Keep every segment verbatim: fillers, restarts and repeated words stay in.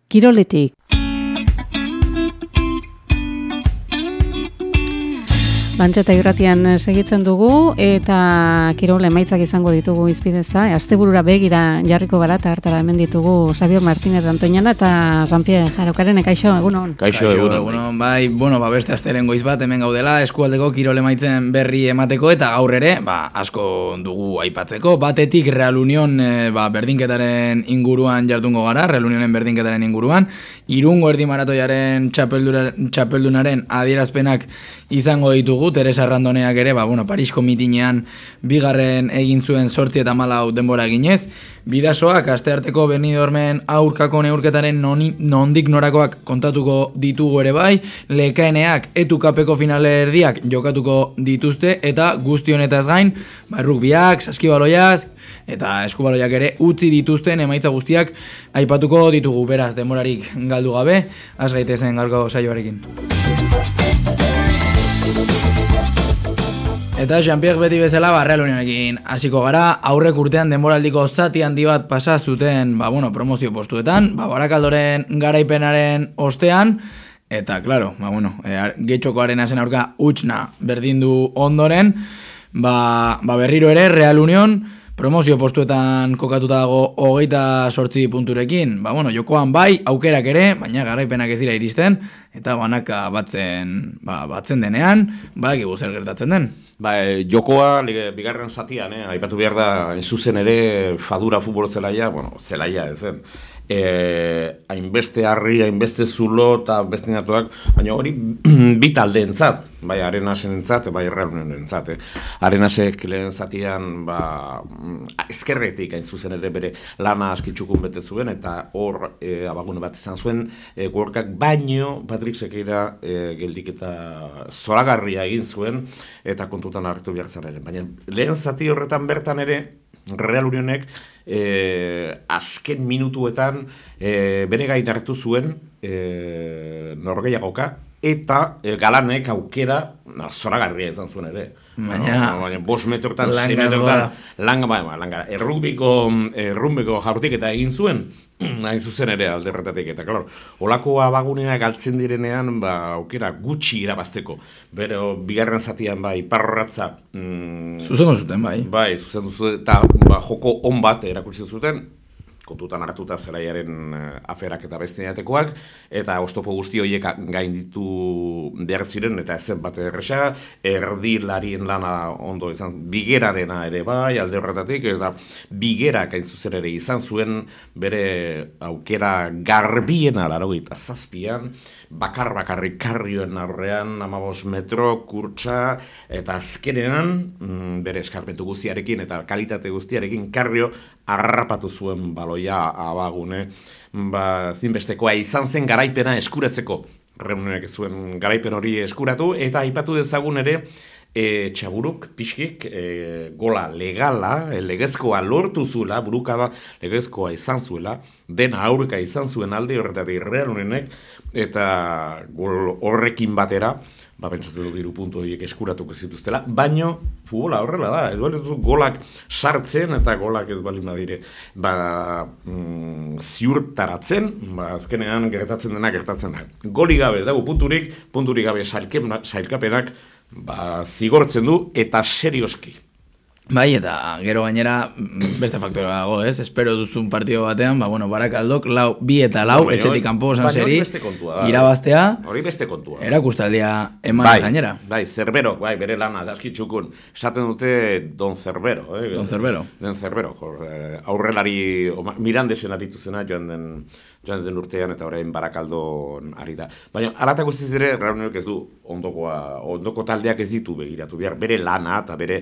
Kiroletik. Bantxeta irratian segitzen dugu eta kirol emaitzak izango ditugu izpideza. Asteburura begira jarriko gara eta hartara hemen ditugu Xabier Martínez Antoñana eta Jean-Pierre Jaraukarene. Kaixo, egunon. Kaixo, egunon. Egunon, bai, bueno, ba, beste asteren goiz bat hemen gaudela, eskualdeko kirol emaitzen berri emateko eta gaur ere, ba, asko dugu aipatzeko. Batetik Real Union e, ba, berdinketaren inguruan jardungo gara, Real Unionen berdinketaren inguruan. Irungo erdi maratoiaren txapeldunaren adierazpenak izango ditugu. Teresa Randoneak ere, ba, bueno, Parisko mitinean bigarren egin zuen zortzi eta malau denbora eginez. Bidasoak, astearteko Benidormen aurkako neurketaren noni, nondik norakoak kontatuko ditugu ere bai. Lekaeneak etukapeko finale erdiak jokatuko dituzte eta guzti honetaz gain, ba, rugbiak, saskibaloiaz eta eskubaloiak ere utzi dituzten emaitza guztiak aipatuko ditugu. Beraz, denborarik galdu gabe, has gaitezen gaurko saioarekin. Eta Jean-Pierre beti bezala ba, Real Unionekin hasiko gara, aurrek urtean denboraldiko zati handi bat pasa zuten ba, bueno, promozio postuetan, ba, Barakaldoren garaipenaren ostean, eta, claro, ba, bueno, e, Getxokoaren azen aurka utxna berdindu ondoren, ba, ba berriro ere Real Union promozio postuetan kokatuta dago hogeita sortzi punturekin. Ba, bueno, jokoan bai, aukerak ere, baina garaipenak ez dira iristen, eta banaka batzen, ba, batzen denean, ba, egibu zer gertatzen den. Ba, jokoa, bigarren zatian, eh, aipatu behar da, zuzen ere, fadura futbol zelaia, bueno, zelaia ezen. Eh, hainbeste harri, hainbeste zulo eta beste natuak, baina hori bi taldeentzat, bai Arenasen entzat, bai Real Unionen entzat. Eh. Arenasek lehen zatian ba, ezkerretik hain zuzen ere bere lana askitxukun bete zuen, eta hor eh, abagune bat izan zuen eh, gorkak, baino Patrick Sekeira eh, geldik eta zoragarria egin zuen, eta kontutan hartu behar zen ere. Baina lehen zati horretan bertan ere, Real Unionek eh, azken minutuetan eh, bere gain hartu zuen eh, norgehiagoka eta eh, Galanek aukera zoragarria izan zuen ere. Baina, no, baina bost metrotan, sei metrotan, langa, baina, langa, errukbiko, errumbiko jaurtik eta egin zuen, hain zuzen ere alderretatik, eta klaro, olako abagunea galtzen direnean, ba, aukera gutxi irabazteko, bero, bigarren zatian, bai, parratza, mm, zuzendu zuten, bai. Bai, zuzendu zuten, eta ba, joko on bat erakutsi zuten, kontutan hartuta zelaiaren aferak eta bestiatekoak, eta oztopo guzti horiek gainditu behar ziren, eta ezen bat erresa, erdi larien lana ondo izan, bigerarena ere bai, alde horretatik, eta bigerak hain zuzen ere izan zuen bere aukera garbiena larogeita zazpian, bakar bakarrik karrioen aurrean, amabos metro, kurtsa, eta azkenean, bere eskarpentu guztiarekin eta kalitate guztiarekin karrio harrapatu zuen baloia abagune, ba, zinbestekoa izan zen garaipena eskuratzeko. Reunionek zuen garaipen hori eskuratu, eta aipatu dezagun ere, e, txaburuk, pixkik, e, gola legala, e, legezkoa lortu zuela, burukada legezkoa izan zuela, dena aurreka izan zuen alde horretatik Real Unionek, eta gol horrekin batera, ba, pentsatzen dut hiru puntu horiek eskuratuko zituztela, baino futbola horrela da, ez bali dut golak sartzen eta golak ez bali badire, ba, mm, ziurtaratzen, ba, azkenean gertatzen dena gertatzen da. Goli gabe, dago punturik, punturik gabe sailkapenak, ba, zigortzen du eta serioski. Bai, eta gero gainera beste faktore dago, ez? Espero duzun partido batean, ba, bueno, Barakaldok lau, bi eta lau, no, etxetik kanpo esan seri, irabaztea, hori beste kontua. Erakustaldia eman bai, gainera. Bai, Zerbero, bai, bere lana, askitxukun, esaten dute Don Zerbero. Eh? Don Zerbero. Don Zerbero, jor, aurrelari, Mirandesen aritu zena joan den, joan den urtean, eta orain Barakaldon ari da. Baina, alata guztiz ere, Real Unionek ez du ondokoa, ondoko taldeak ez ditu begiratu behar, bere lana eta bere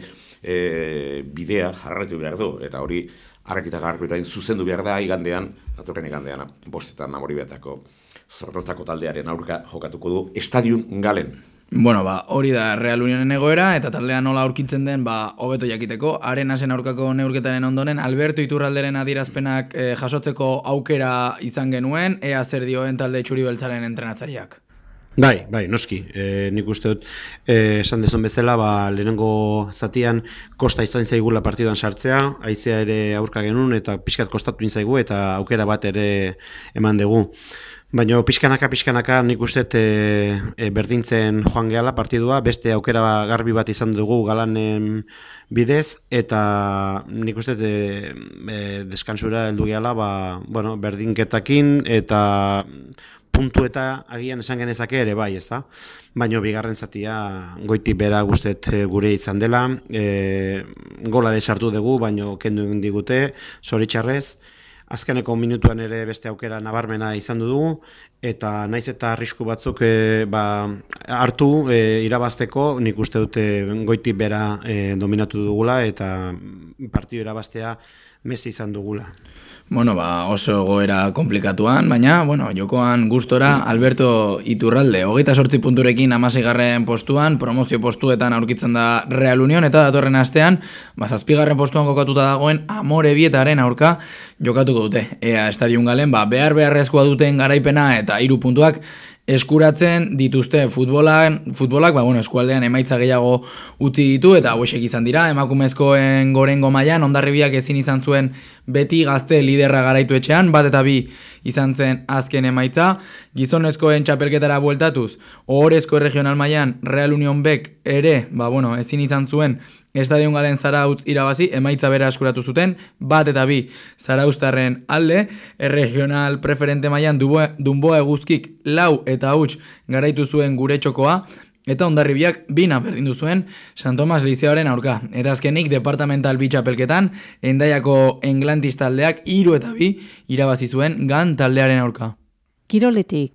e, bidea jarraitu behar du, eta hori arrakita garbirain zuzendu behar da igandean, atorren igandean, bostetan Amoribietako Zorrotzako taldearen aurka jokatuko du Estadion Galen. Bueno, ba, hori da Real Unionen egoera, eta taldea nola aurkitzen den, ba, hobeto jakiteko. Arenasen aurkako neurketaren ondoren, Alberto Iturralderen adierazpenak eh, jasotzeko aukera izan genuen, ea zer dioen talde txuri beltzaren entrenatzaileak. Bai, bai, noski. E, nik uste dut, e, esan dezun bezala, ba, lehenengo zatian kosta izan zaigula partiduan sartzea, haizea ere aurka genuen, eta pixkat kostatu zaigu eta aukera bat ere eman dugu. Baina pixkanaka, pixkanaka nik uste e, e, berdintzen joan gehala partidua, beste aukera garbi bat izan dugu Galanen bidez, eta nik uste e, e, deskansura heldu gehala, ba, bueno, berdinketakin eta puntu eta agian esan genezake ere bai, ezta? Baina bigarren zatia goitik bera guztet gure izan dela, e, golare sartu dugu, baina kendu egin digute, zoritxarrez. Azkeneko minutuan ere beste aukera nabarmena izan dugu, eta naiz eta arrisku batzuk e, ba, hartu e, irabazteko, nik uste dute goitik bera e, dominatu dugula, eta partidu irabaztea mezi izan dugula. Bueno, ba, oso goera komplikatuan, baina, bueno, jokoan gustora Alberto Iturralde, hogeita sortzi punturekin hamaseigarren postuan, promozio postuetan aurkitzen da Real Unión, eta datorren astean, ba, zazpigarren postuan kokatuta dagoen Amorebietaren aurka jokatuko dute. Ea Estadion Galen, ba, behar beharrezkoa duten garaipena eta hiru puntuak eskuratzen dituzte futbolan, futbolak, ba, bueno, eskualdean emaitza gehiago utzi ditu, eta hauexek izan dira, emakumezkoen gorengo mailan Hondarribiak ezin izan zuen beti gazte liderra garaitu etxean, bat eta bi izan zen azken emaitza, gizonezkoen txapelketara bueltatuz, ohorezko regional mailan Real Unión Bek ere, ba, bueno, ezin izan zuen Estadion Galen Zarautz irabazi, emaitza bera eskuratu zuten, bat eta bi Zarauztarren alde, regional preferente mailan Dunboa Eguzkik lau eta huts garaitu zuen gure txokoa, eta Hondarribiak bina berdindu zuen San Tomas Lizeoaren aurka. Eta azkenik departamental bi txapelketan, Hendaiako Englantis taldeak hiru eta bi irabazi zuen Gan taldearen aurka. Kiroletik.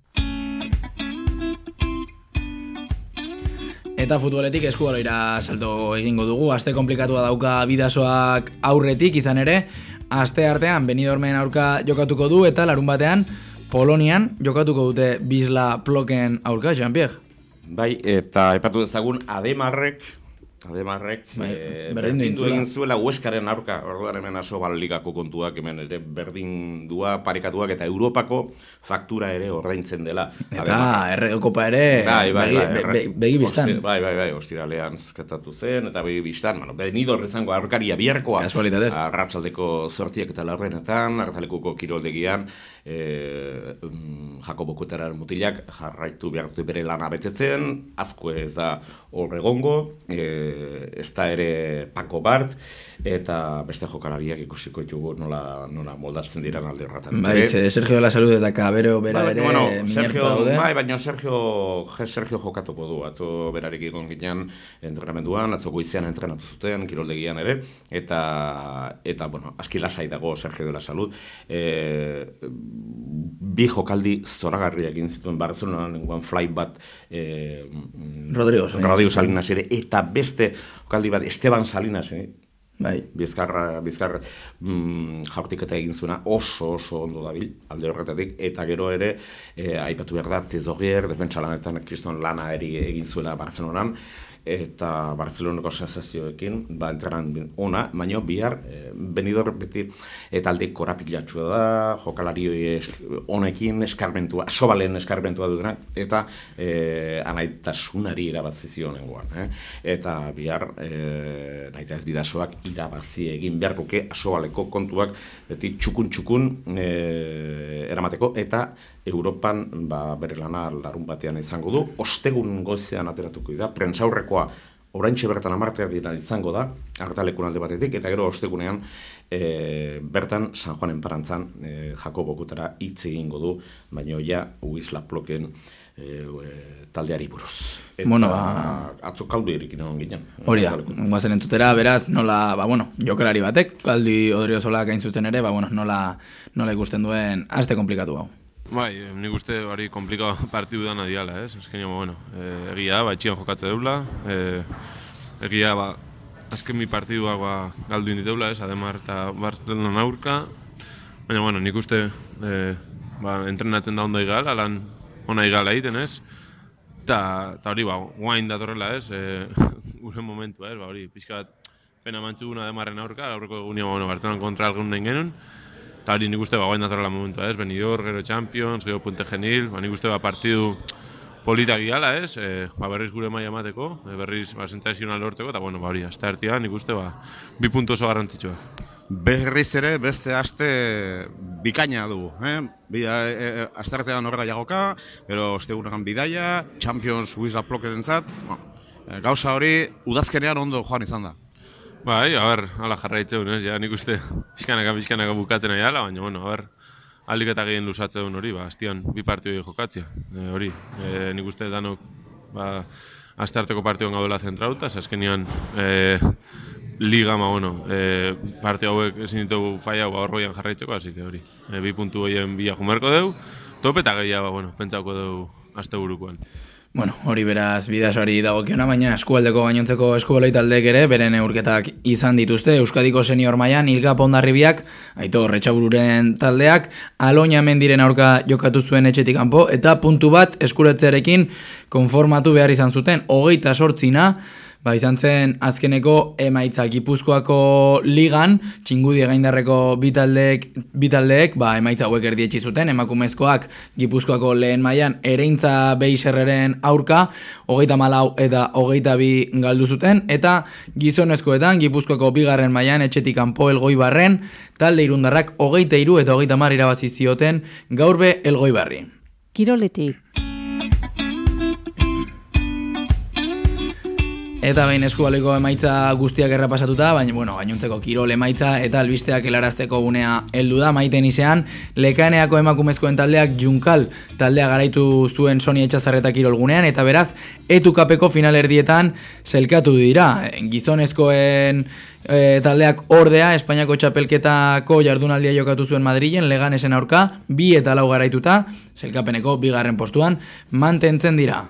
Eta futboletik eskubaloira salto egingo dugu, aste komplikatua dauka bidasoak aurretik izan ere, aste artean Benidormen aurka jokatuko du eta larun batean Polonian jokatuko dute Bisla Ploken aurka, Jean-Pierre. Bai, eta aipatu dezagun Ademarrek, Ademarrek bai, e, berdindu egin zuela Hueskaren aurka, orduan hemen Asobal ligako kontuak hemen ere berdindua, parekatuak eta Europako faktura ere ordaintzen dela. Eta Errege Kopa ere bai, bai, begi, bai, be, be, begi biztan. Bai, bai, bai, ostiralean zkatatu zen, eta begi biztan, bueno, Benidorm izango aurkaria biharkoa. Kasualitatez. Arratsaldeko zortziak eta laurdenetan, Arratsaldeko kiroldegian, e, um, Jakobo Kuetararen mutilak jarraitu behartu bere lana betetzen, azko ez da hor egongo, e, ez da ere Paco Bart, eta beste jokalariak ikusiko ditugu nola, nola moldatzen diran alde horretan. Bai, Sergio de la Salud eta Cabero bera bai, ere bueno, minertuta Sergio, daude. bai, baina Sergio, Sergio jokatuko du, atzo berarekin egon ginean entrenamenduan, atzo goizean entrenatu zuten, kiroldegian ere, eta, eta bueno, aski lasai dago Sergio de la Salud. E, bi jokaldi zoragarriak egin zituen Barcelonan, nengoan flight bat e, Rodrigo Salinas. Rodrigo Salinas ere, eta beste jokaldi bat Esteban Salinas, eh? Bai. Bizkarra, bizkarra mm, jaurtiketa egin zuena oso oso ondo dabil, alde horretatik, eta gero ere, e, aipatu behar da, Tezorier, defentsa lanetan kriston lana eri egin zuela Barcelonan, eta Barcelonako sensazioekin, ba, entrenan ona, baina bihar, e, Benidorm beti, eta alde korapilatxua da, jokalari honekin eskarmentua, Asobalen eskarmentua dutena, eta e, anaitasunari irabazi zionengoan. Eh? Eta bihar, e, naita ez bidasoak irabazi egin beharkoke Asobaleko kontuak beti txukun-txukun e, eramateko, eta Europan ba, bere lana larun batean izango du, ostegun goizean ateratuko da, prentsaurrekoa oraintxe bertan amartea dira izango da, Artalekun alde batetik, eta gero ostegunean e, bertan San Juanen Parantzan e, Jakobo Kutara hitz egingo du, baina ja Huisla Ploken e, e, taldeari buruz. Eta bueno, ba, atzo kaldu erikin egon ginen. Hori da, guazen entutera, beraz, nola, ba, bueno, jokalari batek, kaldi Odriozolak hain zuzen ere, ba, bueno, nola, nola ikusten duen aste komplikatu hau. Bai, nik uste hori komplikado partidu dana diala, ez? Azken bueno, e, egia da, ba, etxian jokatze deula, e, egia ba, azken mi partiduak ba, galdu inditeula, ez? Ademar eta Barcelona aurka, baina, bueno, nik uste e, ba, entrenatzen da ondo igal, alan ona igala egiten, ez? Eta hori, ba, guain datorrela, ez? E, gure momentua, ez? Ba, hori, pixka bat pena mantzuguna Ademarren aurka, aurreko egunia, bueno, Barcelona kontra algun nahi genuen, eta hori nik uste ba, guain datorrela momentua, ez? Benidorm, gero Champions, gero Puente Genil, ba, nik uste ba, partidu politak giala, ez? E, ba, berriz gure maila emateko, e, berriz ba, sentsazional lortzeko, eta bueno, ba, hori, aste artean, nik uste, ba, bi puntu oso garrantzitsuak. Berriz ere, beste aste bikaina dugu, eh? Bida, e, e, aste artean horrela jagoka, pero ostegunean bidaia, Champions Wizard Plokerentzat, bueno, gauza hori udazkenean ondo joan izan da. Bai, a ber, hala jarraitzeun, ez? Ja, nik uste pixkanaka, pixkanaka bukatzen nahi ala, baina, bueno, a ber, alik eta gehien luzatzen hori, ba, astian bi partioi jokatzea, e, hori. E, nik uste danok, ba, aste arteko partioan gaudela zentrauta, azkenean, e, liga, ma, bueno, e, parte hauek ezin ditugu faia ba, horroian jarraitzeko, hasi que hori. E, bi puntu horien bila jumerko deu, tope eta gehiago, ba, bueno, pentsauko deu aste burukoan. Bueno, hori beraz bidasoari dagokiona, baina eskualdeko gainontzeko eskubaloi taldeek ere beren neurketak izan dituzte. Euskadiko senior mailan Ilka Pondarribiak, Aitor Retxabururen taldeak, Aloña Mendiren aurka jokatu zuen etxetik kanpo eta puntu bat eskuratzearekin konformatu behar izan zuten. Hogeita sortzina, ba, izan zen azkeneko emaitza Gipuzkoako ligan, Txingudi gaindarreko bitaldeek, bitaldeek ba, emaitza hauek erdietsi zuten, emakumezkoak Gipuzkoako lehen mailan Ereintza Beiserreren aurka, hogeita malau eta hogeita bi galdu zuten, eta gizonezkoetan Gipuzkoako bigarren mailan etxetik kanpo Elgoibarren, talde irundarrak hogeita hiru eta hogeita hamar irabazi zioten gaurbe Elgoibarri. Kiroletik. Eta behin eskubaleko emaitza guztiak errapasatuta, baina bueno, gainontzeko kirol emaitza eta albisteak helarazteko gunea heldu da Maiten izean, Lekaneako emakumezkoen taldeak Junkal taldea garaitu zuen Soni Etxazarreta kirolgunean, eta beraz, etukapeko finalerdietan zelkatu dira. Gizonezkoen e, taldeak ordea, Espainiako txapelketako jardunaldia jokatu zuen Madrilen, Leganesen aurka, bi eta lau garaituta, zelkapeneko bigarren postuan, mantentzen dira.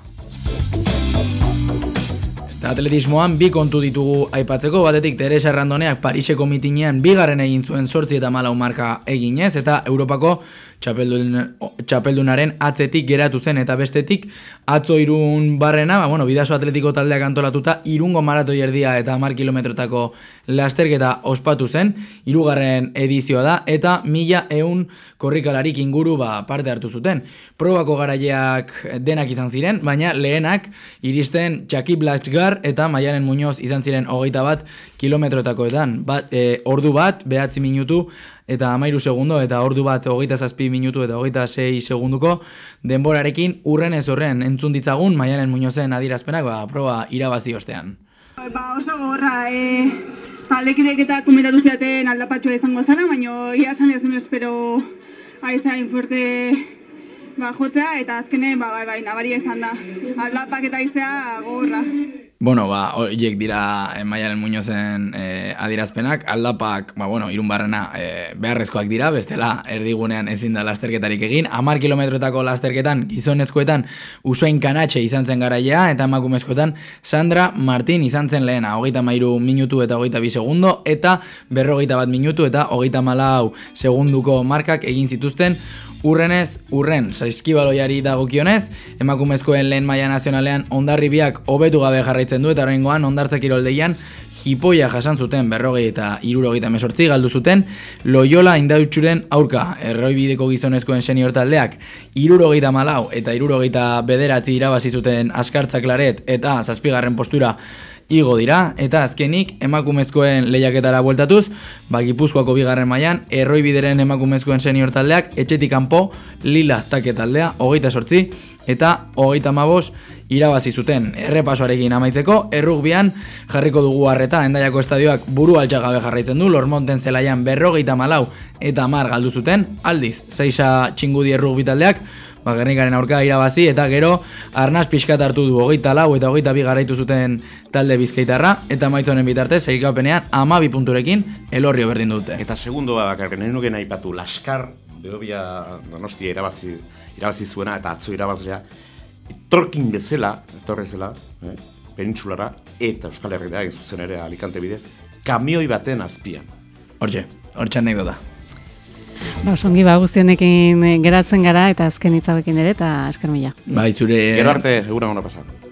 Atletismoan bi kontu ditugu aipatzeko, batetik Teresa Errandoneak Pariseko mitinean bigarren egin zuen zortzi eta malau marka eginez, eta Europako txapeldun, txapeldunaren atzetik geratu zen, eta bestetik atzo Irun barrena, ba, bueno, Bidaso Atletiko taldeak antolatuta Irungo maratoi erdia eta hamar kilometrotako lasterketa ospatu zen, hirugarren edizioa da, eta mila ehun korrikalarik inguru ba, parte hartu zuten. Probako garaileak denak izan ziren, baina lehenak iristen Txaki Blatxgar eta Maialen Muñoz izan ziren hogeita bat kilometrotakoetan. Bat, e, ordu bat, behatzi minutu eta hamairu segundo, eta ordu bat hogeita zazpi minutu eta hogeita sei segunduko denborarekin urren ez horren entzun ditzagun Maialen Muñozen adierazpenak ba, proba irabazi ostean. Ba, oso gorra, e, taldekidek eta komentatu ziaten aldapatxoa izango zara, baina ia esan ez duen espero aizain fuerte ba, jotzea, eta azkene ba, bai, bai, nabaria izan da. Aldapak eta aizea gogorra. Bueno, ba, horiek dira eh, Maialen Muñozen eh, adierazpenak, aldapak, ba, bueno, Irun barrena eh, beharrezkoak dira, bestela erdigunean ezin da lasterketarik egin, hamar kilometrotako lasterketan, gizonezkoetan Usain Kanatxe izan zen garaia, eta emakumezkoetan Sandra Martin izan zen lehena, hogeita hamairu minutu eta hogeita bi segundo, eta berrogeita bat minutu eta hogeita hamalau segunduko markak egin zituzten. Urrenez, urren, saizkibaloiari dagokionez, emakumezkoen lehen maila nazionalean Hondarribiak hobetu gabe jarraitzen du, eta oraingoan Hondartza kiroldeian jipoia jasan zuten berrogei eta hirurogeita hemezortzi galdu zuten Loyola Indautxuren aurka. Erroibideko gizonezkoen senior taldeak hirurogeita hamalau eta hirurogeita bederatzi irabazi zuten Askartza Klaret eta zazpigarren postura igo dira, eta azkenik emakumezkoen lehiaketara bueltatuz, ba, Gipuzkoako bigarren mailan Erroibideren emakumezkoen senior taldeak etxetik kanpo Lila Take taldea hogeita sortzi eta hogeita hamabost irabazi zuten. Errepasoarekin amaitzeko, errugbian jarriko dugu harreta, Hendaiako estadioak buru altxagabe jarraitzen du, Lormonten zelaian berrogeita hamalau eta hamar galdu zuten, aldiz, Seixa Txingudi errugbi taldeak ba, Gernikaren aurka irabazi, eta gero arnaz pixkat hartu du hogeita lau eta hogeita bi garaitu zuten talde bizkaitarra, eta maitzonen bitartez, segikapenean hamabi punturekin elorrio berdin dute. Eta segundo bakarren, nahi nuken aipatu, Laskar, Behobia Donostia irabazi, irabazi zuena, eta atzo irabazlea, etorkin bezala, etorrezela, eh, penintsulara, eta Euskal Herria egin zuzen ere Alicante bidez, kamioi baten azpian. Hortxe, hortxe anekdota. Ba, osongi ba guztionekin geratzen gara, eta azken hitzauekin ere, eta esker mila. Bai, zure... Gero arte, segura gona pasatu.